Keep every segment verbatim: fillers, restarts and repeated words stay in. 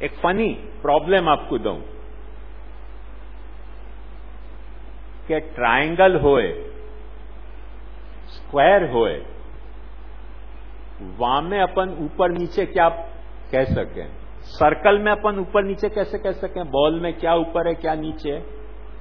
एक funny problem आपको दूं कि ट्रायंगल होए, स्क्वायर होए, वहां में अपन ऊपर नीचे क्या कह सकें? सर्कल में अपन ऊपर नीचे कैसे कह सकें? बॉल में क्या ऊपर है क्या नीचे है?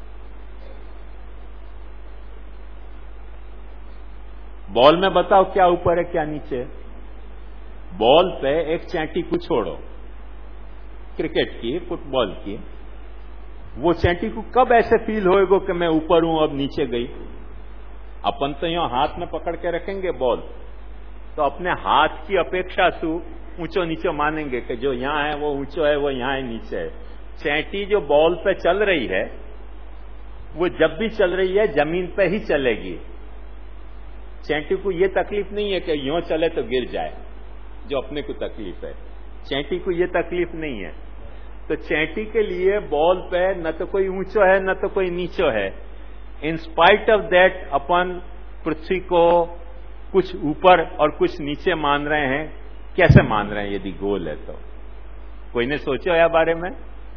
बॉल में बताओ क्या ऊपर है क्या नीचे है? बॉल पे एक चैंटी को छोड़ो, क्रिकेट की, फुटबॉल की, वो चैंटी को कब ऐसे फील होएगा कि मैं ऊपर हूं अब नीचे गई? अपन तो यहां हाथ में पकड़ के रखेंगे बॉल, तो अपने हाथ की अपेक्षा से ऊंचो नीचो मानेंगे कि जो यहां है वो ऊंचो है, वो यहां है नीचे है। चैंटी जो बॉल पे चल रही है वो जब भी चल रही है जमीन पे ही चलेगी। चैंटी को ये तकलीफ नहीं है कि यूं चले तो गिर जाए, जो अपने को तकलीफ है। चैंटी को ये तकलीफ नहीं है। तो चैंटी के लिए बॉल पे न तो कोई ऊंचो है न तो कोई नीचो है। इन स्पाइट ऑफ दैट अपन पृथ्वी को कुछ ऊपर और कुछ नीचे मान रहे हैं। कैसे मान रहे हैं यदि गोल है तो? कोई ने सोचो या बारे में?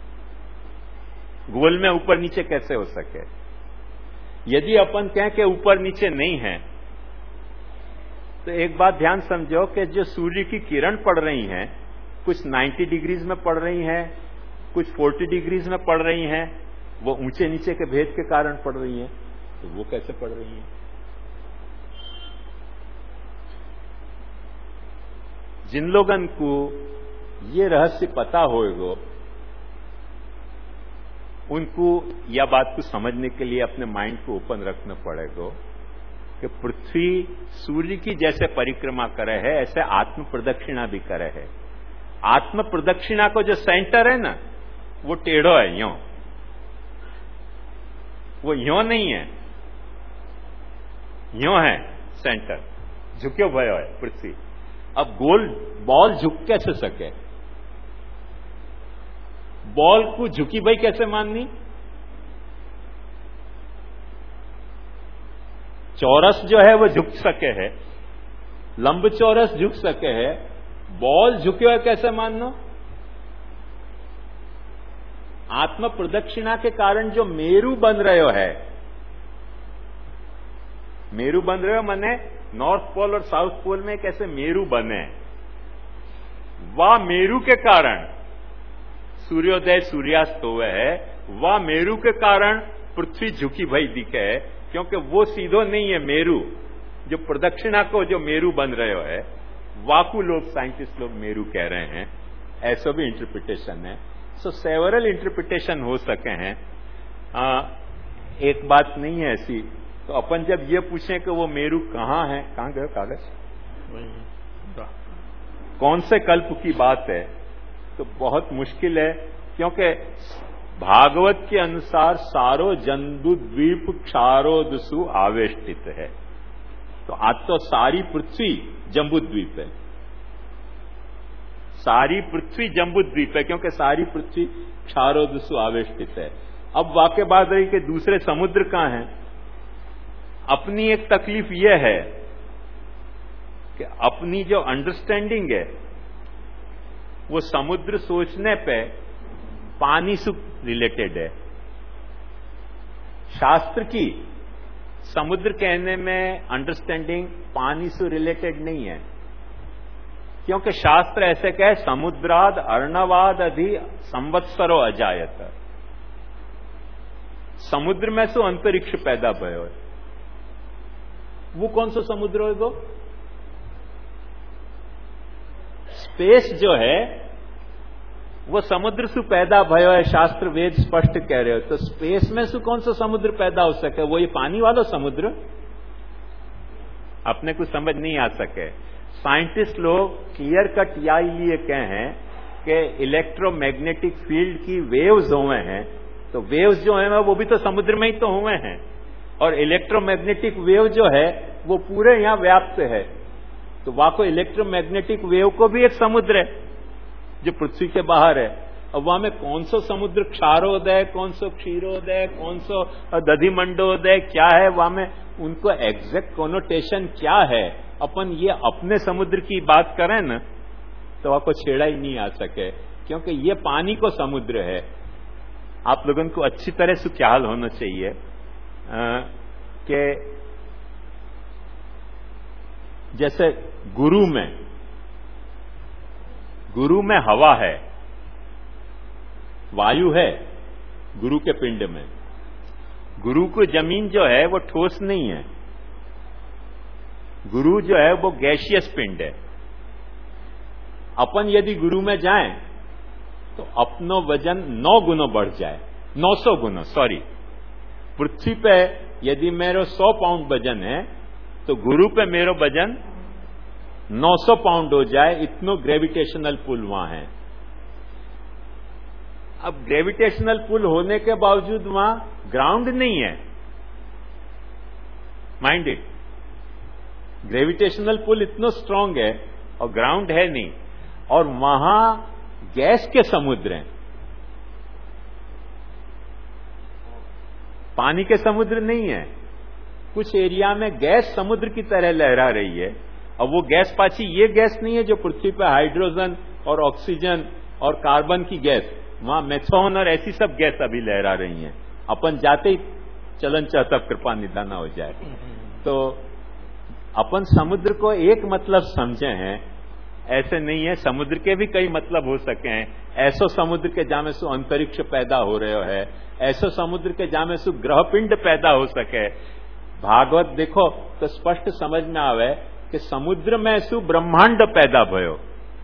गोल में ऊपर नीचे कैसे हो सके? यदि अपन कहें कि ऊपर नीचे नहीं है तो एक बात ध्यान समझो कि जो सूर्य की किरण पड़ रही हैं, कुछ नब्बे डिग्रीज में पड़ रही हैं, कुछ चालीस डिग्रीज में पड़ रही हैं, वो ऊंचे नीचे के भेद के कारण पड़ रही हैं। तो वो कैसे पड़ रही हैं? जिन लोगन को ये रहस्य पता होएगा उनको यह बात को समझने के लिए अपने माइंड को ओपन रखना पड़ेगा कि पृथ्वी सूर्य की जैसे परिक्रमा करे है ऐसे आत्म प्रदक्षिणा भी करे है। आत्म प्रदक्षिणा को जो सेंटर है ना वो टेढ़ो है, यों, वो यों नहीं है, यों है सेंटर, झुक्यो भयो है पृथ्वी। अब गोल बॉल झुक कैसे सके? बॉल को झुकी भाई कैसे माननी? चौरस जो है वो झुक सके है, लंब चौरस झुक सके है, बॉल झुके हुए कैसे मानना? आत्म प्रदक्षिणा के कारण जो मेरू बन रहे है, मेरू बन रहे हो माने नॉर्थ पोल और साउथ पोल में कैसे मेरू बने, वह मेरू के कारण सूर्योदय सूर्यास्त हुए है, वह मेरू के कारण पृथ्वी झुकी भई दिखे है, क्योंकि वो सीधो नहीं है मेरू। जो प्रदक्षिणा को जो मेरू बन रहे हो है वाकू लोग, साइंटिस्ट लोग मेरू कह रहे हैं। ऐसा भी इंटरप्रिटेशन है। सो सेवरल इंटरप्रिटेशन हो सके हैं, आ, एक बात नहीं है ऐसी। तो अपन जब ये पूछें कि वो मेरू कहां है, कहां गए कागज, कौन से कल्प की बात है, तो बहुत मुश्किल है। क्योंकि भागवत के अनुसार सारो जंबू द्वीप क्षारोदसु आवेष्टित है। तो आज तो सारी पृथ्वी जंबू द्वीप है, सारी पृथ्वी जंबू द्वीप है, क्योंकि सारी पृथ्वी क्षारोदसु आवेष्टित है। अब वाकई बात रही कि दूसरे समुद्र कहां हैं। अपनी एक तकलीफ यह है कि अपनी जो अंडरस्टैंडिंग है वो समुद्र सोचने पे पानी से रिलेटेड है। शास्त्र की समुद्र कहने में अंडरस्टैंडिंग पानी से रिलेटेड नहीं है, क्योंकि शास्त्र ऐसे कहे समुद्राद अर्णवाद अधि संवत्सरो अजायत। समुद्र में से अंतरिक्ष पैदा भयो। वो कौन सा समुद्र होगा? स्पेस जो है वो समुद्र से पैदा भयो है, शास्त्र वेद स्पष्ट कह रहे हो। तो स्पेस में से कौन सा समुद्र पैदा हो सके? वो ये पानी वाला समुद्र? अपने को समझ नहीं आ सके। साइंटिस्ट लोग क्लियर कट या लिए कहे हैं कि इलेक्ट्रोमैग्नेटिक फील्ड की वेव्स हुए हैं, तो वेव्स जो है वो भी तो समुद्र में ही तो हुए हैं, और इलेक्ट्रोमैग्नेटिक वेव जो है वो पूरे यहां व्याप्त है। तो वाको इलेक्ट्रोमैग्नेटिक वेव को भी एक समुद्र है जो पृथ्वी के बाहर है। अब वहां में कौन सा समुद्र क्षारोदय, कौन सा क्षीरोदय, कौन सा दधिमंडोदय क्या है, वहां में उनको एग्जैक्ट कोनोटेशन क्या है। अपन ये अपने समुद्र की बात करें ना तो आपको छेड़ा ही नहीं आ सके। क्योंकि ये पानी को समुद्र है। आप लोगों को अच्छी तरह से ख्याल होना चाहिए कि जैसे गुरु में गुरु में हवा है, वायु है गुरु के पिंड में। गुरु को जमीन जो है वो ठोस नहीं है, गुरु जो है वो गैसियस पिंड है। अपन यदि गुरु में जाएं तो अपनो वजन नौ गुना बढ़ जाए, नौ सौ गुना सॉरी। पृथ्वी पे यदि मेरा सौ पाउंड वजन है तो गुरु पे मेरा वजन नौ सौ पाउंड हो जाए, इतनो ग्रेविटेशनल पुल वहां है। अब ग्रेविटेशनल पुल होने के बावजूद वहां ग्राउंड नहीं है, माइंड इट। ग्रेविटेशनल पुल इतना स्ट्रांग है और ग्राउंड है नहीं, और वहां गैस के समुद्र हैं, पानी के समुद्र नहीं है। कुछ एरिया में गैस समुद्र की तरह लहरा रही है, और वो गैस पाची ये गैस नहीं है जो पृथ्वी पर हाइड्रोजन और ऑक्सीजन और कार्बन की गैस, वहां मेथोन और ऐसी सब गैस अभी लहरा रही हैं। अपन जाते ही चलन चाहता कृपा निधाना हो जाए। तो अपन समुद्र को एक मतलब समझे हैं, ऐसे नहीं है। समुद्र के भी कई मतलब हो सके हैं। ऐसो समुद्र के जामे सु अंतरिक्ष पैदा हो रहे है, ऐसो समुद्र के जामे सु ग्रह पिंड पैदा हो सके। भागवत देखो तो स्पष्ट समझ में आवे कि समुद्र में सु ब्रह्मांड पैदा भयो।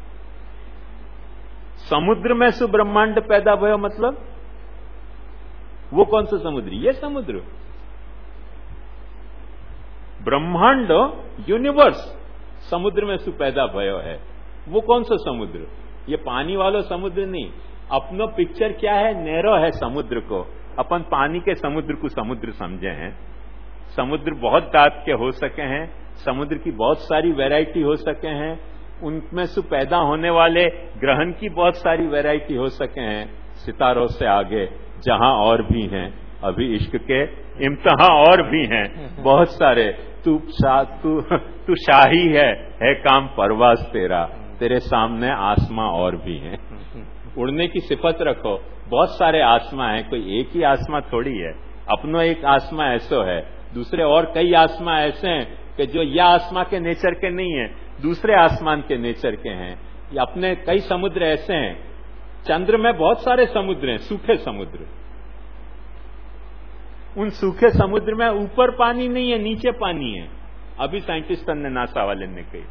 समुद्र में सु ब्रह्मांड पैदा भयो मतलब वो कौन सा समुद्र? ये समुद्र ब्रह्मांड यूनिवर्स समुद्र में सु पैदा भयो है। वो कौन सा समुद्र? ये पानी वाला समुद्र नहीं। अपनो पिक्चर क्या है? नैरो है समुद्र को। अपन पानी के समुद्र को समुद्र समझे हैं। समुद्र बहुत दांत के हो सके हैं, समुद्र की बहुत सारी वैरायटी हो सके हैं, उनमें से पैदा होने वाले ग्रहण की बहुत सारी वैरायटी हो सके हैं। सितारों से आगे जहां और भी हैं, अभी इश्क के इम्तिहान और भी हैं बहुत सारे। तू शा, तू तू शाही है, है काम परवाज तेरा, तेरे सामने आसमां और भी हैं। उड़ने की सिफत रखो, बहुत सारे आसमां हैं, कोई एक ही आसमां थोड़ी है। अपनो एक आसमां ऐसो है, दूसरे और कई आसमां ऐसे हैं कि जो या आसमां के नेचर के नहीं है, दूसरे आसमान के नेचर के हैं। ये अपने कई समुद्र ऐसे हैं। चंद्र में बहुत सारे समुद्र हैं, सूखे समुद्र। उन सूखे समुद्र में ऊपर पानी नहीं है, नीचे पानी है। अभी साइंटिस्टों ने, नासा वाले ने कही,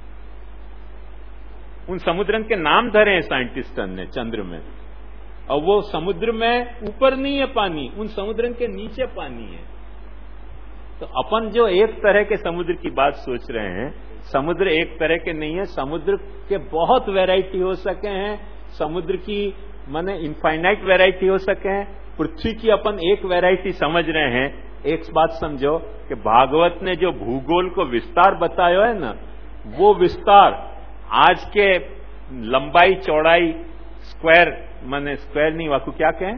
उन समुद्रन के नाम धरे हैं साइंटिस्टों ने चंद्र में, और वो समुद्र में ऊपर नहीं है पानी, उन समुद्रन के नीचे पानी है। तो अपन जो एक तरह के समुद्र की बात सोच रहे हैं, समुद्र एक तरह के नहीं है। समुद्र के बहुत वैरायटी हो सके हैं, समुद्र की माने इनफाइनाइट वैरायटी हो सके हैं। पृथ्वी की अपन एक वैरायटी समझ रहे हैं। एक बात समझो कि भागवत ने जो भूगोल को विस्तार बताया है ना, वो विस्तार आज के लंबाई चौड़ाई स्क्वायर माने स्क्वायर नहीं, वाकू क्या कहें,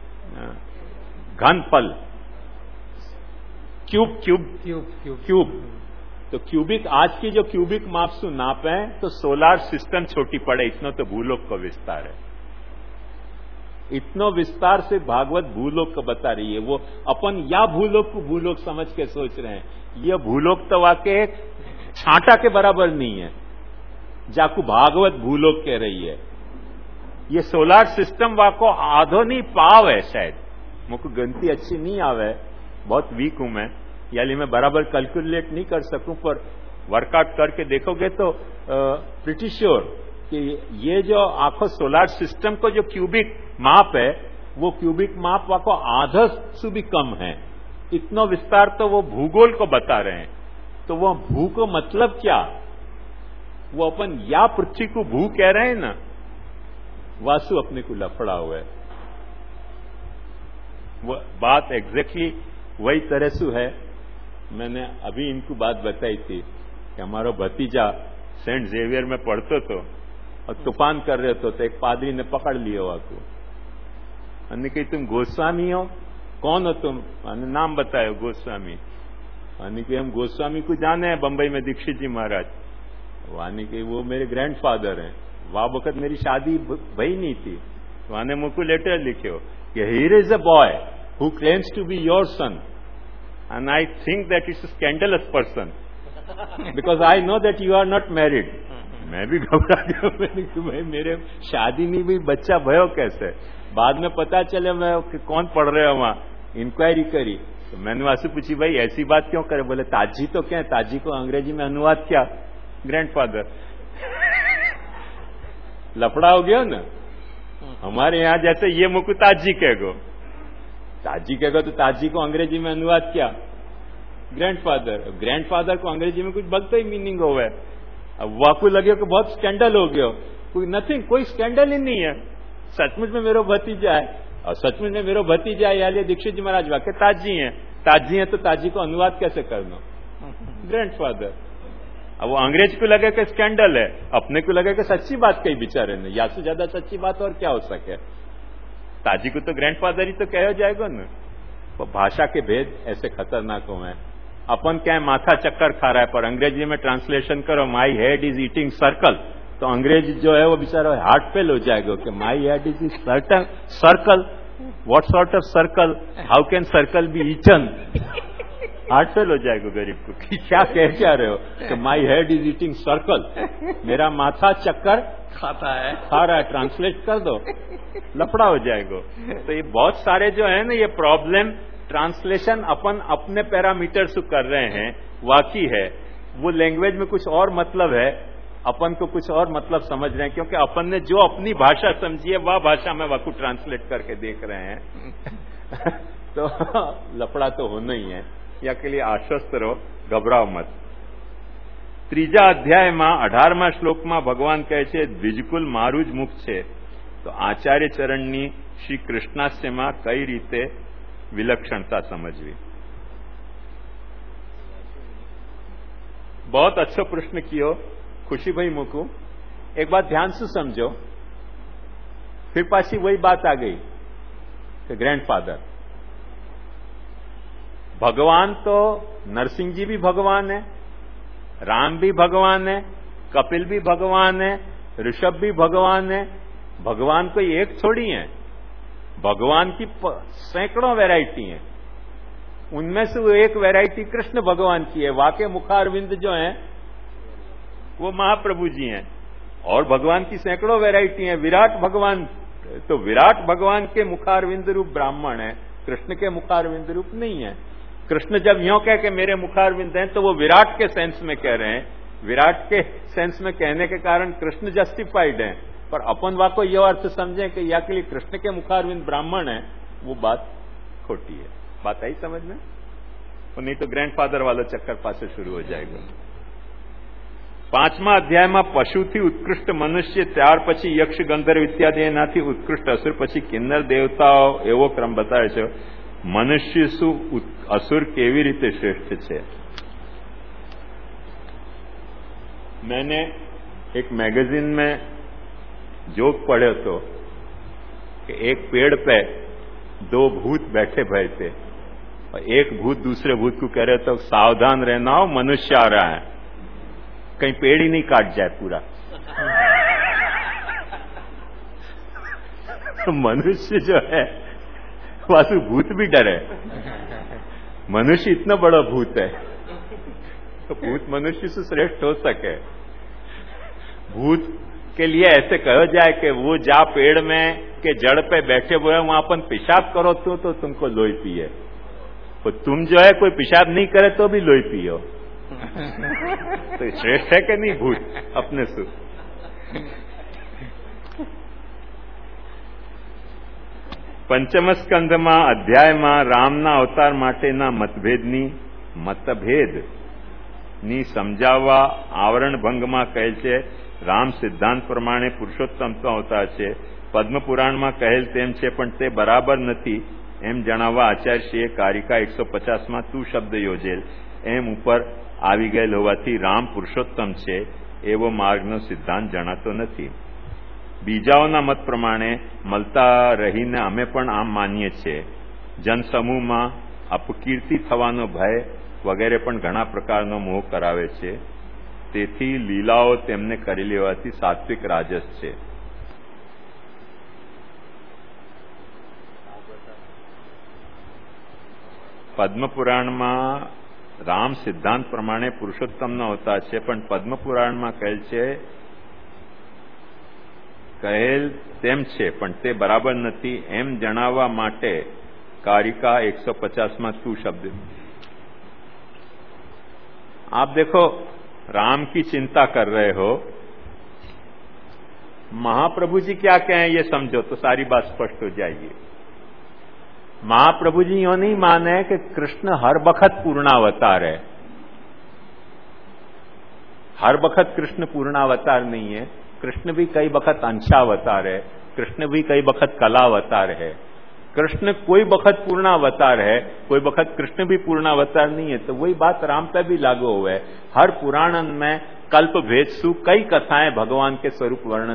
घनफल, cube cube cube cube cube तो क्यूबिक, आज की जो क्यूबिक माप से नाप है तो सोलार सिस्टम छोटी पड़े, इतना तो भूलोक का विस्तार है। इतना विस्तार से भागवत भूलोक को बता रही है। वो अपन या भूलोक को भूलोक समझ के सोच रहे हैं, यह भूलोक तो वाकई छांटा के बराबर नहीं है जाकू भागवत भूलोक कह रही है। ये सोलार सिस्टम वाको आधो नहीं पाव है शायद, मुझको गिनती अच्छी नहीं आवे, बहुत वीक हूं मैं, यानी मैं बराबर कैलकुलेट नहीं कर सकूं, पर वर्कआउट करके देखोगे तो प्रिटी श्योर कि ये जो आखो सोलार सिस्टम को जो क्यूबिक माप है, वो क्यूबिक माप वाको आधा से भी कम है। इतना विस्तार तो वो भूगोल को बता रहे हैं। तो वो भू को मतलब क्या? वो अपन या पृथ्वी को भू कह रहे हैं ना, वासु अपने को लफड़ा हुआ है। वो बात एग्जैक्टली वही तरह से है। मैंने अभी इनको बात बताई थी कि हमारा भतीजा सेंट जेवियर में पढ़ते तो और तूफान कर रहे तो, तो एक पादरी ने पकड़ लिया वाको, हमने कही तुम गोस्वामी हो? कौन हो तुम? मैंने नाम बताया गोस्वामी। वानी कि हम गोस्वामी को जाने हैं, बंबई में दीक्षित जी महाराज। वानी कि वो मेरे ग्रैंडफादर हैं। આ વખત मेरी शादी भई नहीं थी तो आने मुझको लेटर लिखियो कि here is a boy who claims to be your son and I think that it's a scandalous person because I know that you are not married. मैं भी घबरा गया, मैंने कि भाई मेरे शादी नहीं हुई, बच्चा भयो कैसे? बाद में पता चले मैं कौन पढ़ रहे हो वहां, इंक्वायरी करी तो मैंने वासु पूछी भाई ऐसी बात क्यों करे? बोले ताजी तो क्या है, ताजी को अंग्रेजी में अनुवाद क्या? ग्रैंडफादर। लफड़ा हो गया ना। हमारे यहाँ जैसे ये मुकु ताजी कहेगो, ताजी कहेगो तो ताजी को अंग्रेजी में अनुवाद क्या? ग्रैंडफादर। ग्रैंडफादर को अंग्रेजी में कुछ बगता ही मीनिंग हो है। अब वाकू लगे कि बहुत स्कैंडल हो गया, कोई नथिंग, कोई स्कैंडल ही नहीं है। सचमुच में मेरा भतीजा है और सचमुच में मेरा भतीजा है, यानी दीक्षित जी महाराज वाक्य ताजी है, ताजी है तो ताजी को अनुवाद कैसे करना? ग्रैंडफादर। अब वो अंग्रेज को लगे कि स्कैंडल है, अपने को लगे कि सच्ची बात कही बेचारे ने, या से ज्यादा सच्ची बात और क्या हो सके? ताजी को तो ग्रैंडफादर ही तो कहा जाएगा ना। तो भाषा के भेद ऐसे खतरनाक हो हैं। अपन क्या माथा चक्कर खा रहा है, पर अंग्रेजी में ट्रांसलेशन करो my head is eating circle, तो अंग्रेज जो है वो बेचारा हार्ट फेल हो जाएगा कि my head is certain circle, what sort of circle, how can circle be eaten? Heart fail हो जाएगा गरीब को कि क्या कह क्या रहे हो कि my head is eating circle, मेरा माथा चक्कर खाता है, खा रहा है, ट्रांसलेट कर दो, लफड़ा हो जाएगा। तो ये बहुत सारे जो है ना ये प्रॉब्लम ट्रांसलेशन अपन अपने पैरामीटर से कर रहे हैं, वाकई है वो लैंग्वेज में कुछ और मतलब है, अपन को कुछ और मतलब समझ रहे हैं, क्योंकि अपन ने जो अपनी भाषा समझी है वह भाषा में वाकू ट्रांसलेट करके देख रहे हैं। तो लफड़ा तो होना ही है, या के लिए आश्वस्त रहो, घबराओ मत। ત્રીજા અધ્યાયમાં અઢારમા શ્લોકમાં ભગવાન કહે છે દ્વિજકુલ મારું જ મુખ છે, તો આચાર્ય ચરણની શ્રી કૃષ્ણાસ્યમાં કઈ રીતે विलक्षणता समझवी? बहुत अच्छा प्रश्न कियो खुशी भाई मुकू। एक बात ध्यान से समझो, फिर पासी वही बात आ गई कि ग्रैंडफादर। भगवान तो नरसिंह जी भी भगवान है, राम भी भगवान है, कपिल भी भगवान है, ऋषभ भी भगवान है। भगवान कोई एक थोड़ी है, भगवान की सैकड़ों वैरायटी हैं, उनमें से वो एक वैरायटी कृष्ण भगवान की है। वाके मुखारविंद जो हैं वो महाप्रभु जी हैं, और भगवान की सैकड़ों वैरायटी हैं। विराट भगवान, तो विराट भगवान के मुखारविंद रूप ब्राह्मण है, कृष्ण के मुखारविंद रूप नहीं है। कृष्ण जब यों कह के मेरे मुखारविंद हैं तो वो विराट के सेंस में कह रहे हैं, विराट के सेंस में कहने के कारण कृष्ण जस्टिफाइड है। पर अपन वाको यह अर्थ समझें कि या के लिए कृष्ण के मुखारविंद ब्राह्मण है, वो बात खोटी है। बात आई समझ में? और नहीं तो ग्रैंडफादर वाला चक्कर पासे शुरू हो जाएगा। પાંચમા અધ્યાયમાં પશુથી ઉત્કૃષ્ટ મનુષ્ય, ત્યાર પછી યક્ષ ગંધર્વ ઇત્યાદિ એનાથી ઉત્કૃષ્ટ અસુર, પછી કિન્નર દેવતાઓ, એવો ક્રમ બતાવે છે। મનુષ્ય શું અસુર કેવી રીતે શ્રેષ્ઠ છે? मैंने एक मैगजीन में जोक पढ़े तो कि एक पेड़ पे दो भूत बैठे भय थे, और एक भूत दूसरे भूत को कह रहे तो सावधान रहना हो, मनुष्य आ रहा है, कहीं पेड़ ही नहीं काट जाए पूरा। तो मनुष्य जो है वासु भूत भी डरे, मनुष्य इतना बड़ा भूत है, तो भूत मनुष्य से श्रेष्ठ हो सके? भूत के लिए ऐसे कहा जाए कि वो जा पेड़ में के जड़ पे बैठे हुए हैं, वहां अपन पेशाब करो तो, तो तुमको लोई पिए, तो तुम जो है कोई पेशाब नहीं करे तो भी लोई पियो, तो श्रेष्ठ है कि नहीं भूत अपने से? पंचम स्कंध में अध्याय में रामना अवतार माटेना मतभेदनी मतभेद नी समझावा आवरण भंग में कहेल छे। राम सिद्धांत प्रमाणे पुरुषोत्तम तो अवतार छे, पद्म पुराण में कहेल तेम छे, पण ते बराबर नथी एम जणाववा आचार्यश्रीए कारिका एक सौ पचास में तू शब्द योजेल एम उपर आवी गયેલ होवाथी राम पुरुषोत्तम छे एवो मार्गनो सिद्धांत जणातो नथी। बीजाओना मत प्रमाणे मलता रहीने अमे पण आम मानीए छे। जनसमूह में अपकीर्ति थवानो भय वगैरह पण घणा प्रकारनो मोह करावे छे। તેથી લીલાઓ તેમને કરી લેવાથી સાત્વિક રાજસ છે. પદ્મપુરાણમાં રામ સિદ્ધાંત પ્રમાણે પુરુષોત્તમનો અવતાર છે, પણ પદ્મપુરાણમાં કહેલ છે કહેલ તેમ છે પણ તે બરાબર નથી એમ જણાવવા માટે कारिका एक सौ पचास में तू शब्द. आप देखो राम की चिंता कर रहे हो, महाप्रभु जी क्या कहें ये समझो तो सारी बात स्पष्ट हो जाएगी. महाप्रभु जी यो नहीं माने कि कृष्ण हर बखत पूर्णावतार है. हर बखत कृष्ण पूर्णावतार नहीं है. कृष्ण भी कई बखत अंशावतार है, कृष्ण भी कई बखत कलावतार है. कृष्ण कोई बखत पूर्णावतार है, कोई बखत कृष्ण भी पूर्णावतार नहीं है. तो वही बात राम पे भी लागू हुआ है. हर पुराण में कल्प भेद सु कई कथाएं भगवान के स्वरूप वर्णन